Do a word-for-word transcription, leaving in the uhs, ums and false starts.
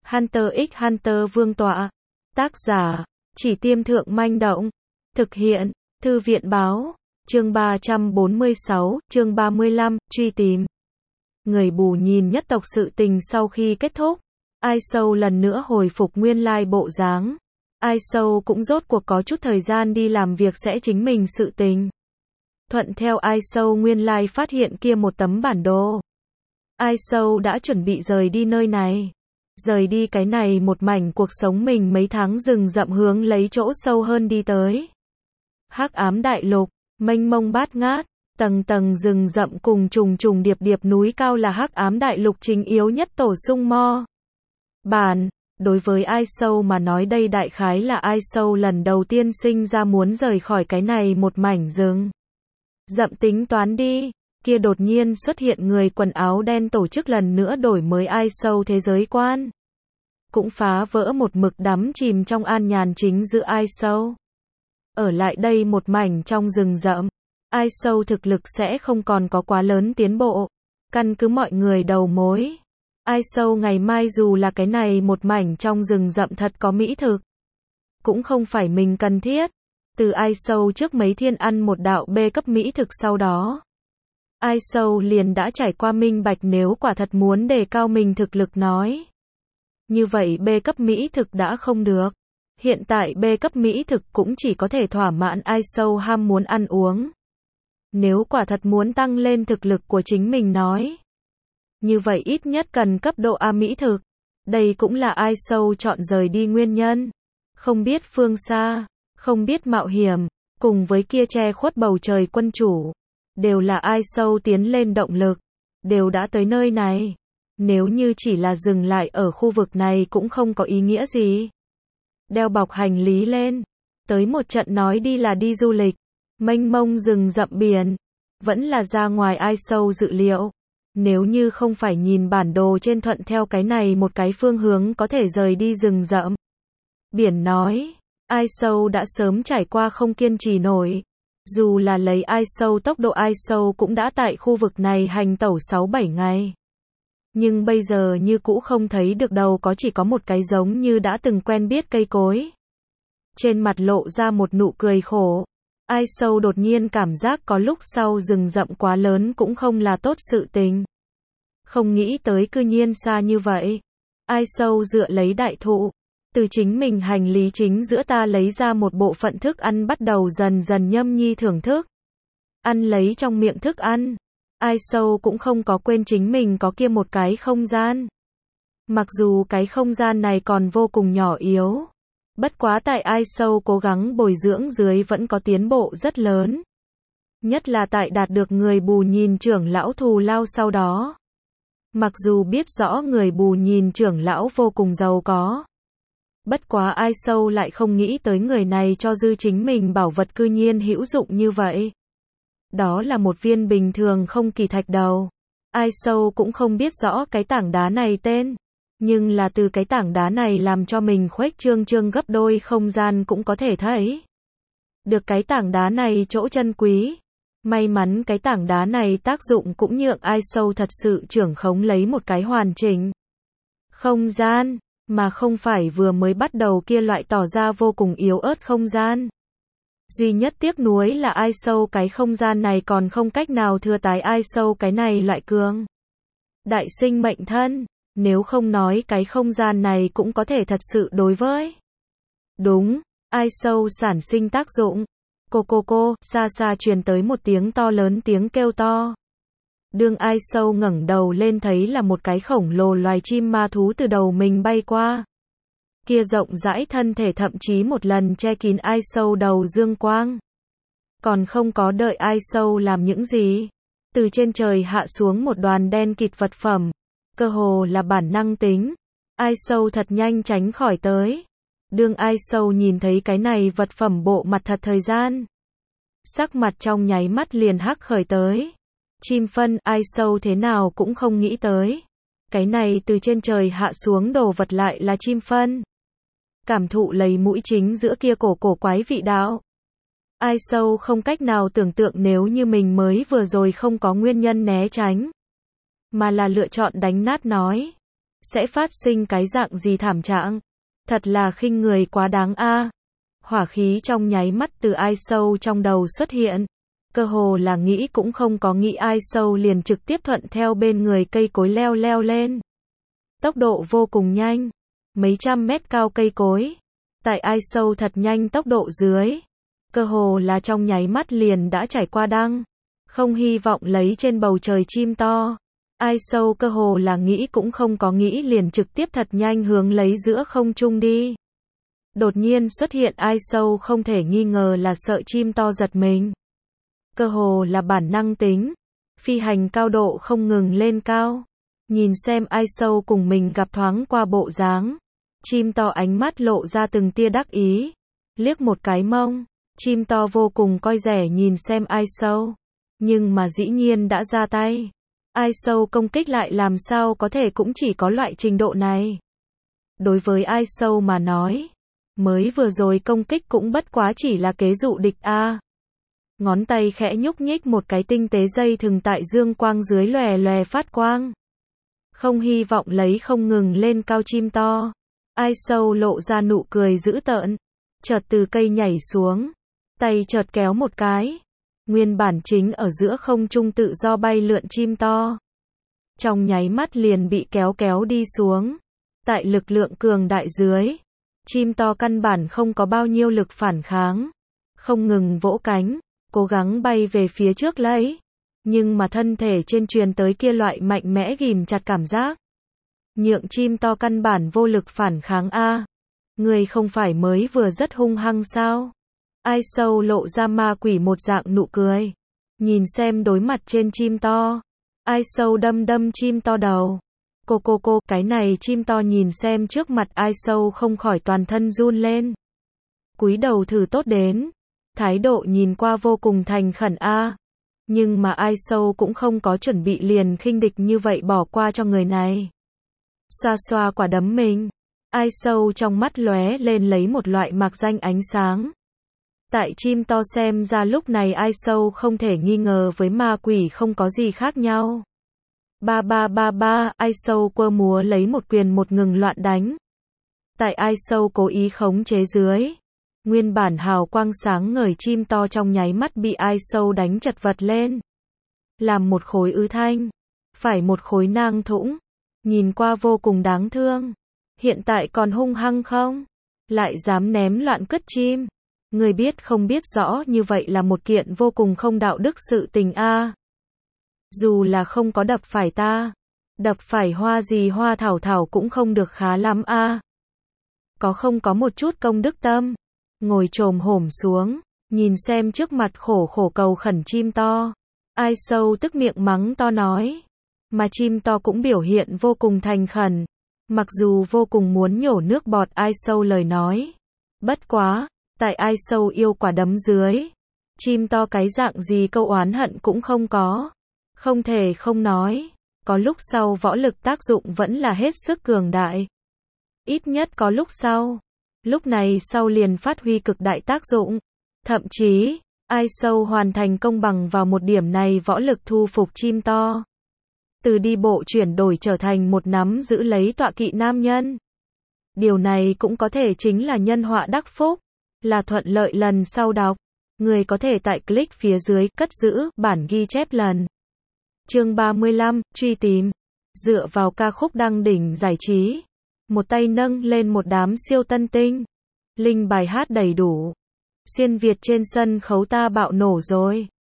Hunter x Hunter Vương tọa. Tác giả, Chỉ Tiêm Thượng Manh Động. Thực hiện, Thư viện Báo. Chương ba trăm bốn mươi sáu, chương ba mươi lăm, truy tìm. Người bù nhìn nhất tộc sự tình sau khi kết thúc. Ai Sâu lần nữa hồi phục nguyên lai bộ dáng. Ai Sâu cũng rốt cuộc có chút thời gian đi làm việc sẽ chính mình sự tình. Thuận theo Ai Sâu nguyên lai phát hiện kia một tấm bản đồ. Ai Sâu đã chuẩn bị rời đi nơi này. Rời đi cái này một mảnh cuộc sống mình mấy tháng rừng rậm hướng lấy chỗ sâu hơn đi tới. Hắc ám đại lục, mênh mông bát ngát, tầng tầng rừng rậm cùng trùng trùng điệp điệp núi cao là hắc ám đại lục chính yếu nhất tổ sung mo. Bản, đối với Ai Sâu mà nói đây đại khái là Ai Sâu lần đầu tiên sinh ra muốn rời khỏi cái này một mảnh rừng rậm tính toán đi. Kia đột nhiên xuất hiện người quần áo đen tổ chức lần nữa đổi mới Ai Sâu thế giới quan. Cũng phá vỡ một mực đắm chìm trong an nhàn chính giữa Ai Sâu. Ở lại đây một mảnh trong rừng rậm, Ai Sâu thực lực sẽ không còn có quá lớn tiến bộ. Căn cứ mọi người đầu mối, Ai Sâu ngày mai dù là cái này một mảnh trong rừng rậm thật có mỹ thực, cũng không phải mình cần thiết. Từ Ai Sâu trước mấy thiên ăn một đạo B cấp mỹ thực sau đó, Ai Sâu liền đã trải qua minh bạch nếu quả thật muốn đề cao mình thực lực nói. Như vậy B cấp mỹ thực đã không được. Hiện tại B cấp mỹ thực cũng chỉ có thể thỏa mãn Ai Sâu ham muốn ăn uống. Nếu quả thật muốn tăng lên thực lực của chính mình nói, như vậy ít nhất cần cấp độ A mỹ thực. Đây cũng là Ai Sâu chọn rời đi nguyên nhân. Không biết phương xa, không biết mạo hiểm, cùng với kia che khuất bầu trời quân chủ, đều là Ai Sâu tiến lên động lực, đều đã tới nơi này. Nếu như chỉ là dừng lại ở khu vực này cũng không có ý nghĩa gì. Đeo bọc hành lý lên, tới một trận nói đi là đi du lịch, mênh mông rừng rậm biển, vẫn là ra ngoài Ai Sâu dự liệu. Nếu như không phải nhìn bản đồ trên thuận theo cái này một cái phương hướng có thể rời đi rừng rậm biển nói, Ai Sâu đã sớm trải qua không kiên trì nổi. Dù là lấy Ai Sâu tốc độ Ai Sâu cũng đã tại khu vực này hành tẩu sáu bảy ngày. Nhưng bây giờ như cũ không thấy được đâu có chỉ có một cái giống như đã từng quen biết cây cối. Trên mặt lộ ra một nụ cười khổ. Ai Sâu đột nhiên cảm giác có lúc sau rừng rậm quá lớn cũng không là tốt sự tình. Không nghĩ tới cư nhiên xa như vậy. Ai Sâu dựa lấy đại thụ. Từ chính mình hành lý chính giữa ta lấy ra một bộ phận thức ăn bắt đầu dần dần nhâm nhi thưởng thức. Ăn lấy trong miệng thức ăn. Ai Sâu cũng không có quên chính mình có kia một cái không gian. Mặc dù cái không gian này còn vô cùng nhỏ yếu. Bất quá tại Ai Sâu cố gắng bồi dưỡng dưới vẫn có tiến bộ rất lớn. Nhất là tại đạt được người bù nhìn trưởng lão thù lao sau đó. Mặc dù biết rõ người bù nhìn trưởng lão vô cùng giàu có. Bất quá Ai Sâu lại không nghĩ tới người này cho dư chính mình bảo vật cư nhiên hữu dụng như vậy. Đó là một viên bình thường không kỳ thạch đầu. Ai Sâu cũng không biết rõ cái tảng đá này tên. Nhưng là từ cái tảng đá này làm cho mình khuếch trương trương gấp đôi không gian cũng có thể thấy. Được cái tảng đá này chỗ chân quý. May mắn cái tảng đá này tác dụng cũng nhượng Ai Sâu thật sự trưởng khống lấy một cái hoàn chỉnh không gian. Mà không phải vừa mới bắt đầu kia loại tỏ ra vô cùng yếu ớt không gian. Duy nhất tiếc nuối là Ai Sâu cái không gian này còn không cách nào thừa tái Ai Sâu cái này loại cường đại sinh mệnh thân. Nếu không nói cái không gian này cũng có thể thật sự đối với. Đúng, Ai Sâu sản sinh tác dụng. Cô cô cô, xa xa truyền tới một tiếng to lớn tiếng kêu to. Đương Ai Sâu ngẩng đầu lên thấy là một cái khổng lồ loài chim ma thú từ đầu mình bay qua. Kia rộng rãi thân thể thậm chí một lần che kín Ai Sâu đầu dương quang. Còn không có đợi Ai Sâu làm những gì. Từ trên trời hạ xuống một đoàn đen kịt vật phẩm. Cơ hồ là bản năng tính. Ai Sâu thật nhanh tránh khỏi tới. Đương Ai Sâu nhìn thấy cái này vật phẩm bộ mặt thật thời gian. Sắc mặt trong nháy mắt liền hắc khởi tới. Chim phân, Ai Sâu thế nào cũng không nghĩ tới. Cái này từ trên trời hạ xuống đồ vật lại là chim phân. Cảm thụ lấy mũi chính giữa kia cổ cổ quái vị đạo. Ai Sâu không cách nào tưởng tượng nếu như mình mới vừa rồi không có nguyên nhân né tránh. Mà là lựa chọn đánh nát nói. sẽ phát sinh cái dạng gì thảm trạng. Thật là khinh người quá đáng a. Hỏa khí trong nháy mắt từ ai sâu trong đầu xuất hiện. Cơ hồ là nghĩ cũng không có nghĩ ai sâu liền trực tiếp thuận theo bên người cây cối leo leo lên. Tốc độ vô cùng nhanh. Mấy trăm mét cao cây cối. Tại ai sâu thật nhanh tốc độ dưới. Cơ hồ là trong nháy mắt liền đã trải qua đăng. Không hy vọng lấy trên bầu trời chim to. Ai sâu cơ hồ là nghĩ cũng không có nghĩ liền trực tiếp thật nhanh hướng lấy giữa không trung đi. Đột nhiên xuất hiện ai sâu không thể nghi ngờ là sợ chim to giật mình. Cơ hồ là bản năng tính. Phi hành cao độ không ngừng lên cao. Nhìn xem ai sâu cùng mình gặp thoáng qua bộ dáng. Chim to ánh mắt lộ ra từng tia đắc ý. Liếc một cái mông. Chim to vô cùng coi rẻ nhìn xem ai sâu. Nhưng mà dĩ nhiên đã ra tay. Ai sâu công kích lại làm sao có thể cũng chỉ có loại trình độ này. Đối với ai sâu mà nói. Mới vừa rồi công kích cũng bất quá chỉ là kế dụ địch a. Ngón tay khẽ nhúc nhích một cái tinh tế dây thừng tại dương quang dưới lòe lòe phát quang. Không hy vọng lấy không ngừng lên cao chim to. Ai sâu lộ ra nụ cười dữ tợn. Chợt từ cây nhảy xuống. Tay chợt kéo một cái. Nguyên bản chính ở giữa không trung tự do bay lượn chim to. Trong nháy mắt liền bị kéo kéo đi xuống. Tại lực lượng cường đại dưới. Chim to căn bản không có bao nhiêu lực phản kháng. Không ngừng vỗ cánh. Cố gắng bay về phía trước lấy. Nhưng mà thân thể trên truyền tới kia loại mạnh mẽ ghìm chặt cảm giác. Nhượng chim to căn bản vô lực phản kháng a. Người không phải mới vừa rất hung hăng sao? Ai sâu lộ ra ma quỷ một dạng nụ cười. Nhìn xem đối mặt trên chim to. Ai sâu đâm đâm chim to đầu. Cô cô cô, cái này chim to nhìn xem trước mặt ai sâu không khỏi toàn thân run lên. Cúi đầu thử tốt đến. Thái độ nhìn qua vô cùng thành khẩn a. Nhưng mà ai sâu cũng không có chuẩn bị liền khinh địch như vậy bỏ qua cho người này. Xoa xoa quả đấm mình. Ai sâu trong mắt lóe lên lấy một loại mạc danh ánh sáng. Tại chim to xem ra lúc này ai sâu không thể nghi ngờ với ma quỷ không có gì khác nhau. Ba ba ba ba, ai sâu quơ múa lấy một quyền một ngừng loạn đánh. Tại ai sâu cố ý khống chế dưới. Nguyên bản hào quang sáng ngời chim to trong nháy mắt bị ai sâu đánh chật vật lên. Làm một khối ứ thanh. Phải một khối nang thũng. Nhìn qua vô cùng đáng thương. Hiện tại còn hung hăng không? Lại dám ném loạn cất chim. Người biết không biết rõ như vậy là một kiện vô cùng không đạo đức sự tình a. Dù là không có đập phải ta. Đập phải hoa gì hoa thảo thảo cũng không được khá lắm a. Có không có một chút công đức tâm. Ngồi chồm hổm xuống. Nhìn xem trước mặt khổ khổ cầu khẩn chim to. Ai sâu tức miệng mắng to nói. Mà chim to cũng biểu hiện vô cùng thành khẩn. Mặc dù vô cùng muốn nhổ nước bọt ai sâu lời nói. Bất quá, tại ai sâu yêu quả đấm dưới. Chim to cái dạng gì câu oán hận cũng không có. Không thể không nói. Có lúc sau võ lực tác dụng vẫn là hết sức cường đại. Ít nhất có lúc sau. Lúc này sau liền phát huy cực đại tác dụng. Thậm chí, ai sâu hoàn thành công bằng vào một điểm này võ lực thu phục chim to. Từ đi bộ chuyển đổi trở thành một nắm giữ lấy tọa kỵ nam nhân. Điều này cũng có thể chính là nhân họa đắc phúc. Là thuận lợi lần sau đọc. Người có thể tại click phía dưới cất giữ bản ghi chép lần. Chương ba mươi lăm, truy tìm. Dựa vào ca khúc đăng đỉnh giải trí. Một tay nâng lên một đám siêu tân tinh. Linh bài hát đầy đủ. Xuyên Việt trên sân khấu ta bạo nổ rồi.